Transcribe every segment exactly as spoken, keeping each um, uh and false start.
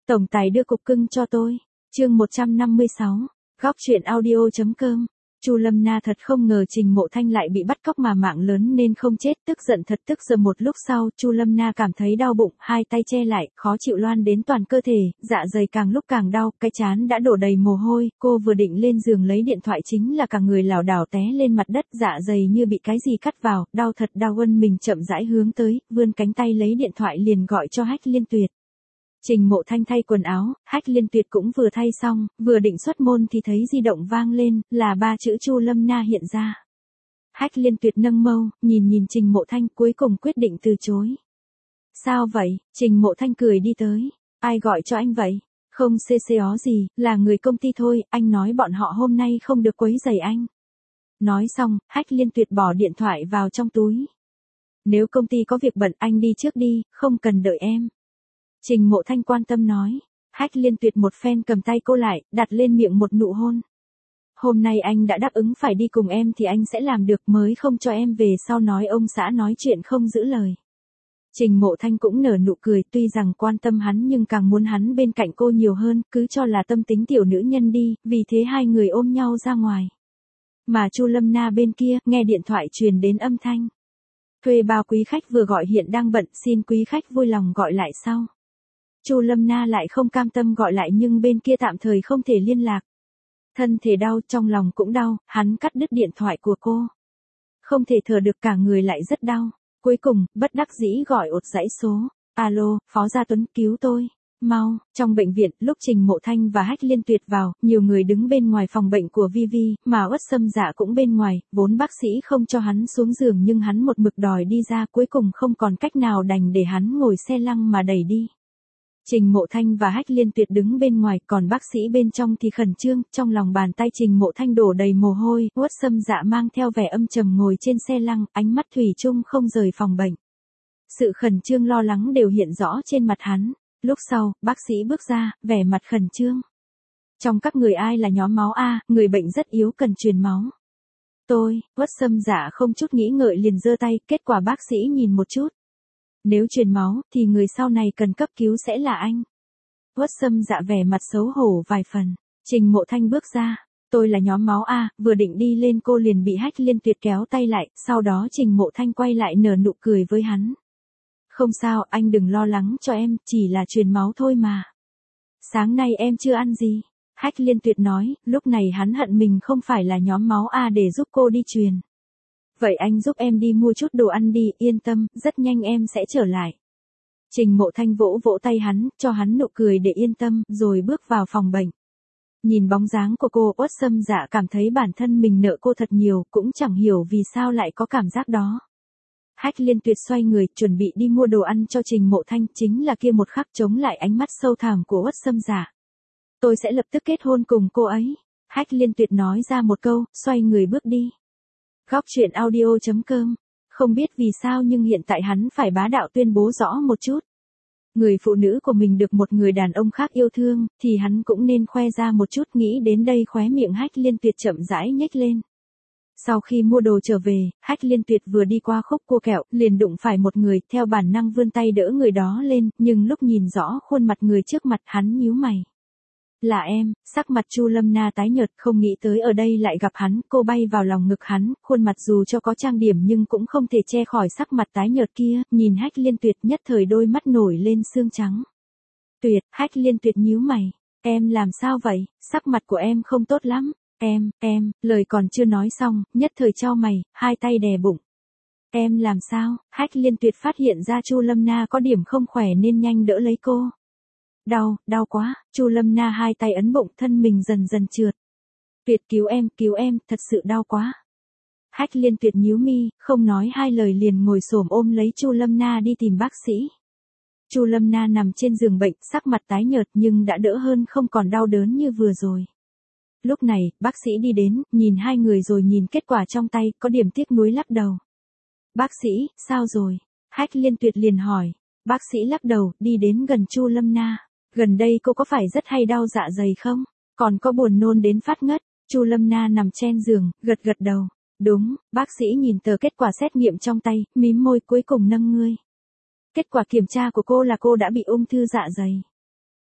Tổng tài đưa cục cưng cho tôi. Chương một trăm năm mươi sáu. Góc truyện audio.com. Chu Lâm Na thật không ngờ Trình Mộ Thanh lại bị bắt cóc mà mạng lớn nên không chết, tức giận thật tức giờ. Một lúc sau, Chu Lâm Na cảm thấy đau bụng, hai tay che lại, khó chịu loan đến toàn cơ thể, dạ dày càng lúc càng đau, cái trán đã đổ đầy mồ hôi, cô vừa định lên giường lấy điện thoại chính là cả người lảo đảo té lên mặt đất, dạ dày như bị cái gì cắt vào, đau thật đau. Ân mình chậm rãi hướng tới, vươn cánh tay lấy điện thoại liền gọi cho Hách Liên Tuyệt. Trình Mộ Thanh thay quần áo, Hách Liên Tuyệt cũng vừa thay xong, vừa định xuất môn thì thấy di động vang lên, là ba chữ Chu Lâm Na hiện ra. Hách Liên Tuyệt nâng mâu, nhìn nhìn Trình Mộ Thanh, cuối cùng quyết định từ chối. Sao vậy? Trình Mộ Thanh cười đi tới. Ai gọi cho anh vậy? Không xê xê ó gì, là người công ty thôi, anh nói bọn họ hôm nay không được quấy rầy anh. Nói xong, Hách Liên Tuyệt bỏ điện thoại vào trong túi. Nếu công ty có việc bận anh đi trước đi, không cần đợi em. Trình Mộ Thanh quan tâm nói. Hách Liên Tuyệt một phen cầm tay cô lại, đặt lên miệng một nụ hôn. Hôm nay anh đã đáp ứng phải đi cùng em thì anh sẽ làm được, mới không cho em về sau nói ông xã nói chuyện không giữ lời. Trình Mộ Thanh cũng nở nụ cười, tuy rằng quan tâm hắn nhưng càng muốn hắn bên cạnh cô nhiều hơn, cứ cho là tâm tính tiểu nữ nhân đi, vì thế hai người ôm nhau ra ngoài. Mà Chu Lâm Na bên kia, nghe điện thoại truyền đến âm thanh. Thuê bao quý khách vừa gọi hiện đang bận, xin quý khách vui lòng gọi lại sau. Chu Lâm Na lại không cam tâm gọi lại nhưng bên kia tạm thời không thể liên lạc. Thân thể đau, trong lòng cũng đau, hắn cắt đứt điện thoại của cô. Không thể thở được, cả người lại rất đau. Cuối cùng, bất đắc dĩ gọi ột dãy số. Alo, Phó Gia Tuấn, cứu tôi. Mau. Trong bệnh viện, lúc Trình Mộ Thanh và Hách Liên Tuyệt vào, nhiều người đứng bên ngoài phòng bệnh của Vi Vi, mà Uất Sâm Dạ cũng bên ngoài, vốn bác sĩ không cho hắn xuống giường nhưng hắn một mực đòi đi ra, cuối cùng không còn cách nào đành để hắn ngồi xe lăng mà đẩy đi. Trình Mộ Thanh và Hách Liên Tuyệt đứng bên ngoài, còn bác sĩ bên trong thì khẩn trương, trong lòng bàn tay Trình Mộ Thanh đổ đầy mồ hôi, Uất Sâm Dạ mang theo vẻ âm trầm ngồi trên xe lăng, ánh mắt thủy chung không rời phòng bệnh. Sự khẩn trương lo lắng đều hiện rõ trên mặt hắn. Lúc sau, bác sĩ bước ra, vẻ mặt khẩn trương. Trong các người ai là nhóm máu A, người bệnh rất yếu cần truyền máu. Tôi, Uất Sâm Dạ không chút nghĩ ngợi liền giơ tay, kết quả bác sĩ nhìn một chút. Nếu truyền máu, thì người sau này cần cấp cứu sẽ là anh. Uất Sâm Dạ vẻ mặt xấu hổ vài phần. Trình Mộ Thanh bước ra. Tôi là nhóm máu A, vừa định đi lên cô liền bị Hách Liên Tuyệt kéo tay lại, sau đó Trình Mộ Thanh quay lại nở nụ cười với hắn. Không sao, anh đừng lo lắng cho em, chỉ là truyền máu thôi mà. Sáng nay em chưa ăn gì. Hách Liên Tuyệt nói, lúc này hắn hận mình không phải là nhóm máu A để giúp cô đi truyền. Vậy anh giúp em đi mua chút đồ ăn đi, yên tâm, rất nhanh em sẽ trở lại. Trình Mộ Thanh vỗ vỗ tay hắn, cho hắn nụ cười để yên tâm, rồi bước vào phòng bệnh. Nhìn bóng dáng của cô, Uất Sâm Dạ cảm thấy bản thân mình nợ cô thật nhiều, cũng chẳng hiểu vì sao lại có cảm giác đó. Hách Liên Tuyệt xoay người, chuẩn bị đi mua đồ ăn cho Trình Mộ Thanh, chính là kia một khắc chống lại ánh mắt sâu thẳm của Uất Sâm Dạ. Tôi sẽ lập tức kết hôn cùng cô ấy. Hách Liên Tuyệt nói ra một câu, xoay người bước đi. Góc truyện audio.com. Không biết vì sao nhưng hiện tại hắn phải bá đạo tuyên bố rõ một chút. Người phụ nữ của mình được một người đàn ông khác yêu thương, thì hắn cũng nên khoe ra một chút. Nghĩ đến đây khóe miệng Hách Liên Tuyệt chậm rãi nhếch lên. Sau khi mua đồ trở về, Hách Liên Tuyệt vừa đi qua khúc cua kẹo, liền đụng phải một người, theo bản năng vươn tay đỡ người đó lên, nhưng lúc nhìn rõ khuôn mặt người trước mặt hắn nhíu mày. Là em. Sắc mặt Chu Lâm Na tái nhợt, không nghĩ tới ở đây lại gặp hắn, cô bay vào lòng ngực hắn, khuôn mặt dù cho có trang điểm nhưng cũng không thể che khỏi sắc mặt tái nhợt kia, nhìn Hách Liên Tuyệt nhất thời đôi mắt nổi lên sương trắng. Tuyệt, Hách Liên Tuyệt nhíu mày, em làm sao vậy, sắc mặt của em không tốt lắm, em, em, lời còn chưa nói xong, nhất thời chau mày, hai tay đè bụng. Em làm sao, Hách Liên Tuyệt phát hiện ra Chu Lâm Na có điểm không khỏe nên nhanh đỡ lấy cô. Đau, đau quá, Chu Lâm Na hai tay ấn bụng, thân mình dần dần trượt. Tuyệt cứu em, cứu em, thật sự đau quá. Hách Liên Tuyệt nhíu mi, không nói hai lời liền ngồi xổm ôm lấy Chu Lâm Na đi tìm bác sĩ. Chu Lâm Na nằm trên giường bệnh, sắc mặt tái nhợt nhưng đã đỡ hơn, không còn đau đớn như vừa rồi. Lúc này, bác sĩ đi đến, nhìn hai người rồi nhìn kết quả trong tay, có điểm tiếc nuối lắc đầu. Bác sĩ, sao rồi? Hách Liên Tuyệt liền hỏi. Bác sĩ lắc đầu, đi đến gần Chu Lâm Na. Gần đây cô có phải rất hay đau dạ dày không? Còn có buồn nôn đến phát ngất? Chu Lâm Na nằm trên giường, gật gật đầu. Đúng, bác sĩ nhìn tờ kết quả xét nghiệm trong tay, mím môi cuối cùng nâng ngươi. Kết quả kiểm tra của cô là cô đã bị ung thư dạ dày.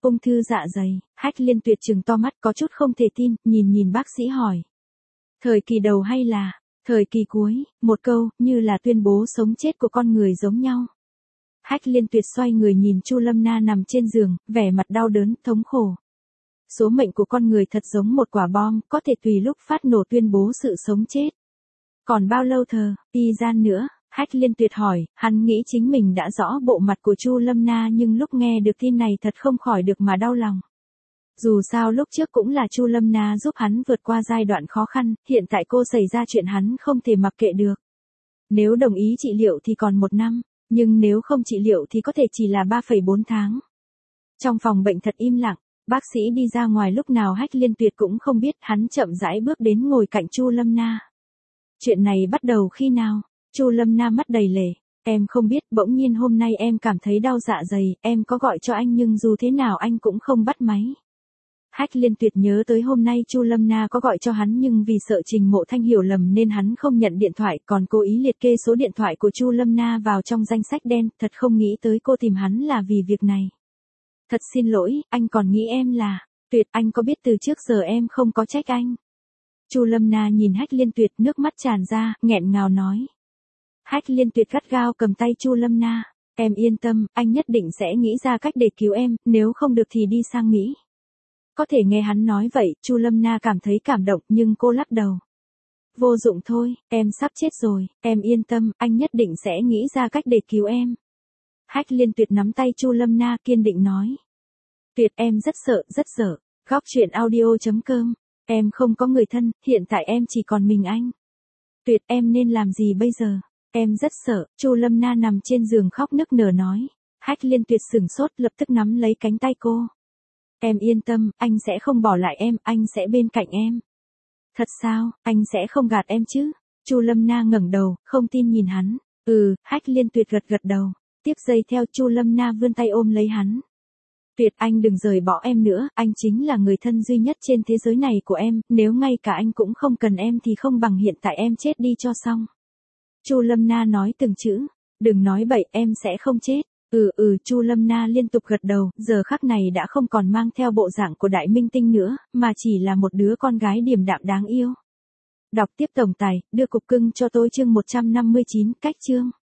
Ung thư dạ dày, Hách Liên Tuyệt trừng to mắt có chút không thể tin, nhìn nhìn bác sĩ hỏi. Thời kỳ đầu hay là, thời kỳ cuối, một câu, như là tuyên bố sống chết của con người giống nhau. Hách Liên Tuyệt xoay người nhìn Chu Lâm Na nằm trên giường, vẻ mặt đau đớn, thống khổ. Số mệnh của con người thật giống một quả bom, có thể tùy lúc phát nổ tuyên bố sự sống chết. Còn bao lâu thờ, y gian nữa? Hách Liên Tuyệt hỏi, hắn nghĩ chính mình đã rõ bộ mặt của Chu Lâm Na nhưng lúc nghe được tin này thật không khỏi được mà đau lòng. Dù sao lúc trước cũng là Chu Lâm Na giúp hắn vượt qua giai đoạn khó khăn, hiện tại cô xảy ra chuyện hắn không thể mặc kệ được. Nếu đồng ý trị liệu thì còn một năm, nhưng nếu không trị liệu thì có thể chỉ là ba phẩy bốn tháng. Trong phòng bệnh thật im lặng, bác sĩ đi ra ngoài lúc nào Hách Liên Tuyệt cũng không biết, hắn chậm rãi bước đến ngồi cạnh Chu Lâm Na. Chuyện này bắt đầu khi nào? Chu Lâm Na mắt đầy lệ, em không biết, bỗng nhiên hôm nay em cảm thấy đau dạ dày, em có gọi cho anh nhưng dù thế nào anh cũng không bắt máy. Hách Liên Tuyệt nhớ tới hôm nay Chu Lâm Na có gọi cho hắn nhưng vì sợ Trình Mộ Thanh hiểu lầm nên hắn không nhận điện thoại, còn cố ý liệt kê số điện thoại của Chu Lâm Na vào trong danh sách đen, thật không nghĩ tới cô tìm hắn là vì việc này. Thật xin lỗi, anh còn nghĩ em là, Tuyệt, anh có biết từ trước giờ em không có trách anh. Chu Lâm Na nhìn Hách Liên Tuyệt, nước mắt tràn ra, nghẹn ngào nói. Hách Liên Tuyệt gắt gao cầm tay Chu Lâm Na, em yên tâm, anh nhất định sẽ nghĩ ra cách để cứu em, nếu không được thì đi sang Mỹ. Có thể nghe hắn nói vậy, Chu Lâm Na cảm thấy cảm động nhưng cô lắc đầu. Vô dụng thôi, em sắp chết rồi, em yên tâm, anh nhất định sẽ nghĩ ra cách để cứu em. Hách Liên Tuyệt nắm tay Chu Lâm Na kiên định nói. Tuyệt, em rất sợ, rất sợ. Góc truyện audio chấm com. Em không có người thân, hiện tại em chỉ còn mình anh. Tuyệt, em nên làm gì bây giờ? Em rất sợ. Chu Lâm Na nằm trên giường khóc nức nở nói. Hách Liên Tuyệt sửng sốt, lập tức nắm lấy cánh tay cô. Em yên tâm, anh sẽ không bỏ lại em, anh sẽ bên cạnh em. Thật sao, anh sẽ không gạt em chứ? Chu Lâm Na ngẩng đầu, không tin nhìn hắn. Ừ, Hách Liên Tuyệt gật gật đầu. Tiếp giây theo Chu Lâm Na vươn tay ôm lấy hắn. Tuyệt, anh đừng rời bỏ em nữa, anh chính là người thân duy nhất trên thế giới này của em, nếu ngay cả anh cũng không cần em thì không bằng hiện tại em chết đi cho xong. Chu Lâm Na nói từng chữ, đừng nói bậy, em sẽ không chết. Ừ ừ, Chu Lâm Na liên tục gật đầu, giờ khắc này đã không còn mang theo bộ dạng của đại minh tinh nữa, mà chỉ là một đứa con gái điềm đạm đáng yêu. Đọc tiếp tổng tài, đưa cục cưng cho tôi chương một trăm năm mươi chín, cách chương.